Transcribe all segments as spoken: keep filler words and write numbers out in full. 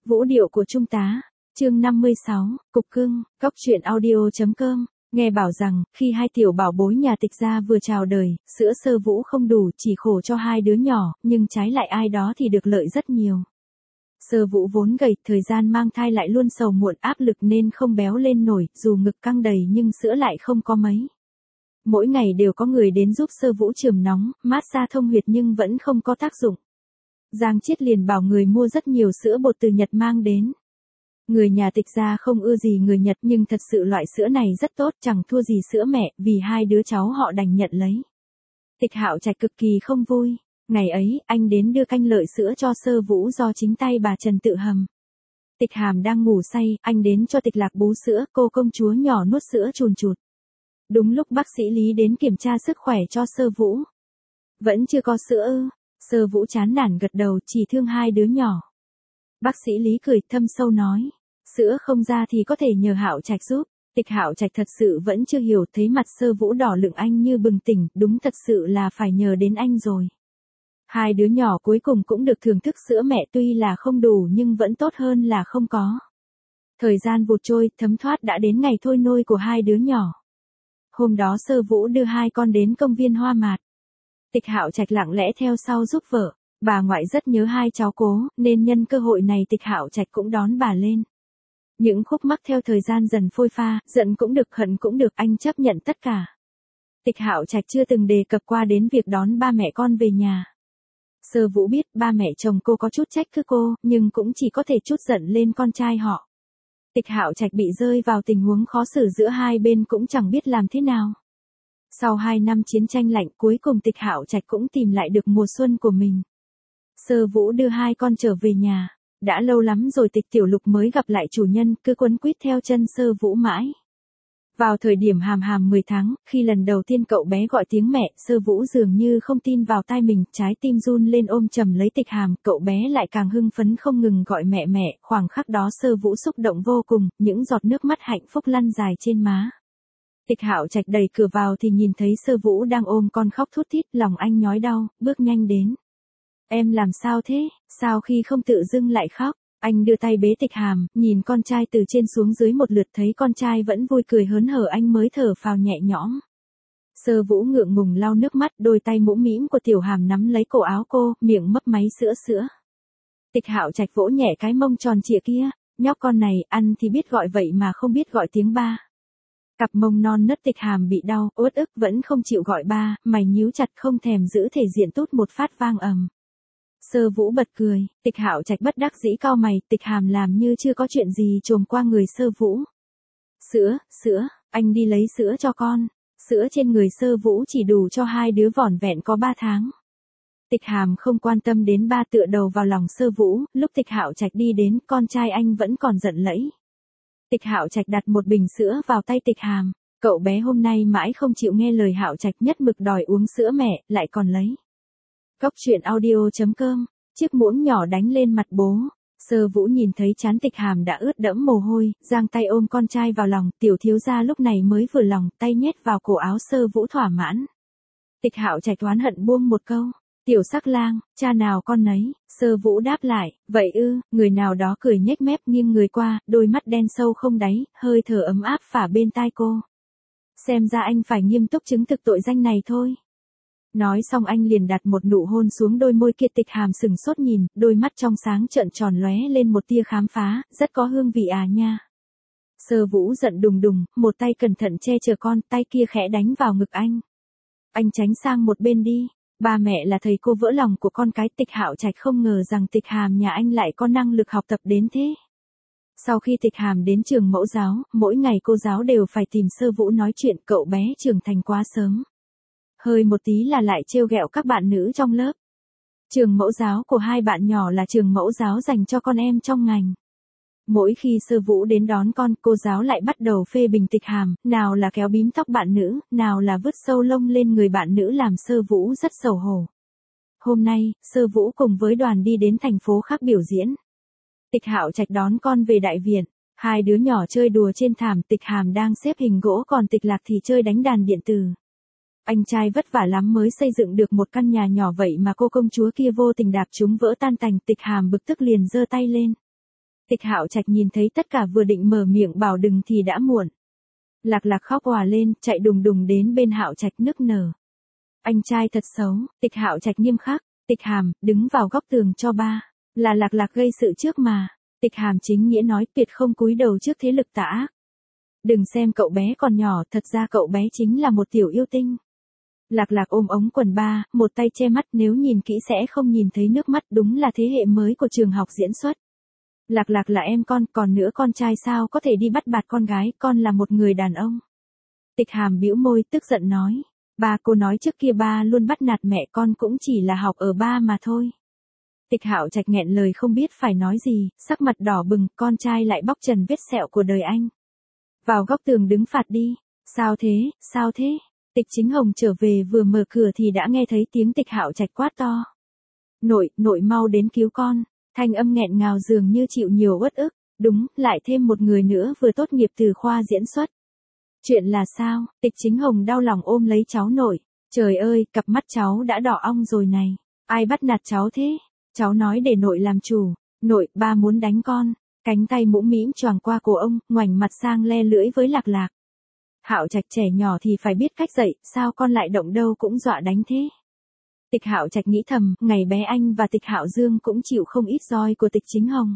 Vũ điệu của trung tá, chương năm mươi sáu, Cục Cưng, Cóc truyện audio chấm com. Nghe bảo rằng, khi hai tiểu bảo bối nhà Tịch gia vừa chào đời, sữa Sơ Vũ không đủ, chỉ khổ cho hai đứa nhỏ, nhưng trái lại ai đó thì được lợi rất nhiều. Sơ Vũ vốn gầy, thời gian mang thai lại luôn sầu muộn áp lực nên không béo lên nổi, dù ngực căng đầy nhưng sữa lại không có mấy. Mỗi ngày đều có người đến giúp Sơ Vũ chườm nóng, massage thông huyệt nhưng vẫn không có tác dụng. Giang Chiết liền bảo người mua rất nhiều sữa bột từ Nhật mang đến. Người nhà Tịch gia không ưa gì người Nhật nhưng thật sự loại sữa này rất tốt, chẳng thua gì sữa mẹ, vì hai đứa cháu họ đành nhận lấy. Tịch Hạo Trạch cực kỳ không vui. Ngày ấy, anh đến đưa canh lợi sữa cho Sơ Vũ do chính tay bà Trần tự hầm. Tịch Hàm đang ngủ say, anh đến cho Tịch Lạc bú sữa, cô công chúa nhỏ nuốt sữa chùn chụt. Đúng lúc bác sĩ Lý đến kiểm tra sức khỏe cho Sơ Vũ. Vẫn chưa có sữa ư? Sơ Vũ chán nản gật đầu, chỉ thương hai đứa nhỏ. Bác sĩ Lý cười thâm sâu nói, sữa không ra thì có thể nhờ Hạo Trạch giúp. Tịch Hạo Trạch thật sự vẫn chưa hiểu, thấy mặt Sơ Vũ đỏ lựng anh như bừng tỉnh, đúng thật sự là phải nhờ đến anh rồi. Hai đứa nhỏ cuối cùng cũng được thưởng thức sữa mẹ, tuy là không đủ nhưng vẫn tốt hơn là không có. Thời gian vụt trôi, thấm thoát đã đến ngày thôi nôi của hai đứa nhỏ. Hôm đó Sơ Vũ đưa hai con đến công viên Hoa Mạt. Tịch Hạo Trạch lặng lẽ theo sau giúp vợ. Bà ngoại rất nhớ hai cháu cố, nên nhân cơ hội này Tịch Hạo Trạch cũng đón bà lên. Những khúc mắc theo thời gian dần phôi pha, giận cũng được, hận cũng được, anh chấp nhận tất cả. Tịch Hạo Trạch chưa từng đề cập qua đến việc đón ba mẹ con về nhà. Sơ Vũ biết ba mẹ chồng cô có chút trách cứ cô, nhưng cũng chỉ có thể trút giận lên con trai họ. Tịch Hạo Trạch bị rơi vào tình huống khó xử giữa hai bên cũng chẳng biết làm thế nào. Sau hai năm chiến tranh lạnh, cuối cùng Tịch Hạo Trạch cũng tìm lại được mùa xuân của mình. Sơ Vũ đưa hai con trở về nhà. Đã lâu lắm rồi Tịch Tiểu Lục mới gặp lại chủ nhân, cứ quấn quýt theo chân Sơ Vũ mãi. Vào thời điểm Hàm Hàm mười tháng, khi lần đầu tiên cậu bé gọi tiếng mẹ, Sơ Vũ dường như không tin vào tai mình, trái tim run lên ôm chầm lấy Tịch Hàm, cậu bé lại càng hưng phấn không ngừng gọi mẹ mẹ, khoảnh khắc đó Sơ Vũ xúc động vô cùng, những giọt nước mắt hạnh phúc lăn dài trên má. Tịch Hạo Trạch đẩy cửa vào thì nhìn thấy Sơ Vũ đang ôm con khóc thút thít, lòng anh nhói đau, bước nhanh đến. Em làm sao thế, sao khi không tự dưng lại khóc? Anh đưa tay bế Tịch Hàm, nhìn con trai từ trên xuống dưới một lượt, thấy con trai vẫn vui cười hớn hở anh mới thở phào nhẹ nhõm. Sơ Vũ ngượng ngùng lau nước mắt, đôi tay mũm mĩm của Tiểu Hàm nắm lấy cổ áo cô, miệng mấp máy sữa sữa. Tịch Hạo Trạch vỗ nhẹ cái mông tròn trịa kia, nhóc con này, ăn thì biết gọi vậy mà không biết gọi tiếng ba. Cặp mông non nớt Tịch Hàm bị đau, uất ức vẫn không chịu gọi ba, mày nhíu chặt không thèm giữ thể diện, tút một phát vang ầm. Sơ Vũ bật cười, Tịch Hạo Trạch bất đắc dĩ cau mày, Tịch Hàm làm như chưa có chuyện gì trồm qua người Sơ Vũ. Sữa, sữa, anh đi lấy sữa cho con. Sữa trên người Sơ Vũ chỉ đủ cho hai đứa vỏn vẹn có ba tháng. Tịch Hàm không quan tâm đến ba, tựa đầu vào lòng Sơ Vũ, lúc Tịch Hạo Trạch đi đến, con trai anh vẫn còn giận lẫy. Tịch Hạo Trạch đặt một bình sữa vào tay Tịch Hàm, cậu bé hôm nay mãi không chịu nghe lời Hạo Trạch, nhất mực đòi uống sữa mẹ, lại còn lấy. Cóc truyện audio chấm com, chiếc muỗng nhỏ đánh lên mặt bố. Sơ Vũ nhìn thấy trán Tịch Hàm đã ướt đẫm mồ hôi, giang tay ôm con trai vào lòng, tiểu thiếu gia lúc này mới vừa lòng, tay nhét vào cổ áo Sơ Vũ thỏa mãn. Tịch Hạo Trạch oán hận buông một câu, tiểu sắc lang, cha nào con nấy. Sơ Vũ đáp lại, vậy ư? Người nào đó cười nhếch mép nghiêng người qua, đôi mắt đen sâu không đáy, hơi thở ấm áp phả bên tai cô. Xem ra anh phải nghiêm túc chứng thực tội danh này thôi. Nói xong anh liền đặt một nụ hôn xuống đôi môi kia. Tịch Hàm sừng sốt nhìn, đôi mắt trong sáng trợn tròn lóe lên một tia khám phá, rất có hương vị à nha. Sơ Vũ giận đùng đùng, một tay cẩn thận che chở con, tay kia khẽ đánh vào ngực anh. Anh tránh sang một bên đi, ba mẹ là thầy cô vỡ lòng của con cái. Tịch Hạo Trạch không ngờ rằng Tịch Hàm nhà anh lại có năng lực học tập đến thế. Sau khi Tịch Hàm đến trường mẫu giáo, mỗi ngày cô giáo đều phải tìm Sơ Vũ nói chuyện, cậu bé trưởng thành quá sớm. Hơi một tí là lại trêu ghẹo các bạn nữ trong lớp. Trường mẫu giáo của hai bạn nhỏ là trường mẫu giáo dành cho con em trong ngành. Mỗi khi Sơ Vũ đến đón con, cô giáo lại bắt đầu phê bình Tịch Hàm, nào là kéo bím tóc bạn nữ, nào là vứt sâu lông lên người bạn nữ, làm Sơ Vũ rất xấu hổ. Hôm nay, Sơ Vũ cùng với đoàn đi đến thành phố khác biểu diễn. Tịch Hạo Trạch đón con về đại viện, hai đứa nhỏ chơi đùa trên thảm, Tịch Hàm đang xếp hình gỗ còn Tịch Lạc thì chơi đánh đàn điện tử. Anh trai vất vả lắm mới xây dựng được một căn nhà nhỏ vậy mà cô công chúa kia vô tình đạp chúng vỡ tan tành. Tịch Hàm bực tức liền giơ tay lên. Tịch Hạo Trạch nhìn thấy tất cả vừa định mở miệng bảo đừng thì đã muộn. Lạc Lạc khóc òa lên, chạy đùng đùng đến bên Hạo Trạch nức nở. Anh trai thật xấu. Tịch Hạo Trạch nghiêm khắc. Tịch Hàm, đứng vào góc tường cho ba. Là Lạc Lạc gây sự trước mà. Tịch Hàm chính nghĩa nói, tuyệt không cúi đầu trước thế lực tà ác. Đừng xem cậu bé còn nhỏ, thật ra cậu bé chính là một tiểu yêu tinh. Lạc Lạc ôm ống quần ba, một tay che mắt, nếu nhìn kỹ sẽ không nhìn thấy nước mắt, đúng là thế hệ mới của trường học diễn xuất. Lạc Lạc là em con, còn nữa con trai sao có thể đi bắt bạt con gái, con là một người đàn ông. Tịch Hàm bĩu môi, tức giận nói. Ba, cô nói trước kia ba luôn bắt nạt mẹ, con cũng chỉ là học ở ba mà thôi. Tịch Hạo Trạch nghẹn lời không biết phải nói gì, sắc mặt đỏ bừng, con trai lại bóc trần vết sẹo của đời anh. Vào góc tường đứng phạt đi. Sao thế, sao thế? Tịch Chính Hồng trở về vừa mở cửa thì đã nghe thấy tiếng Tịch Hạo Trạch quát to. Nội, nội mau đến cứu con. Thanh âm nghẹn ngào dường như chịu nhiều uất ức. Đúng, lại thêm một người nữa vừa tốt nghiệp từ khoa diễn xuất. Chuyện là sao? Tịch Chính Hồng đau lòng ôm lấy cháu nội. Trời ơi, cặp mắt cháu đã đỏ ong rồi này. Ai bắt nạt cháu thế? Cháu nói để nội làm chủ. Nội, ba muốn đánh con. Cánh tay mũm mĩm choàng qua cổ ông, ngoảnh mặt sang le lưỡi với Lạc Lạc. Hạo Trạch trẻ nhỏ thì phải biết cách dạy, sao con lại động đâu cũng dọa đánh thế? Tịch Hạo Trạch nghĩ thầm, ngày bé anh và Tịch Hạo Dương cũng chịu không ít roi của Tịch Chính Hồng.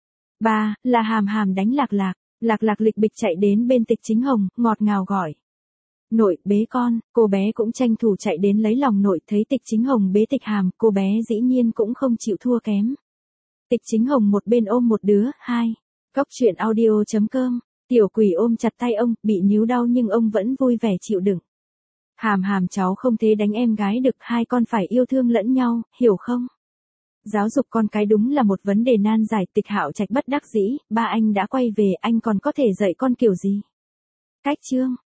Ba, là Hàm Hàm đánh Lạc Lạc. Lạc Lạc lịch bịch chạy đến bên Tịch Chính Hồng, ngọt ngào gọi. Nội, bế con. Cô bé cũng tranh thủ chạy đến lấy lòng nội, thấy Tịch Chính Hồng bế Tịch Hàm, cô bé dĩ nhiên cũng không chịu thua kém. Tịch Chính Hồng một bên ôm một đứa, hai. Góc truyện audio chấm com. Tiểu quỷ ôm chặt tay ông, bị níu đau nhưng ông vẫn vui vẻ chịu đựng. Hàm Hàm cháu không thể đánh em gái được, hai con phải yêu thương lẫn nhau, hiểu không? Giáo dục con cái đúng là một vấn đề nan giải. Tịch Hạo Trạch bất đắc dĩ, ba anh đã quay về, anh còn có thể dạy con kiểu gì? Cách chương.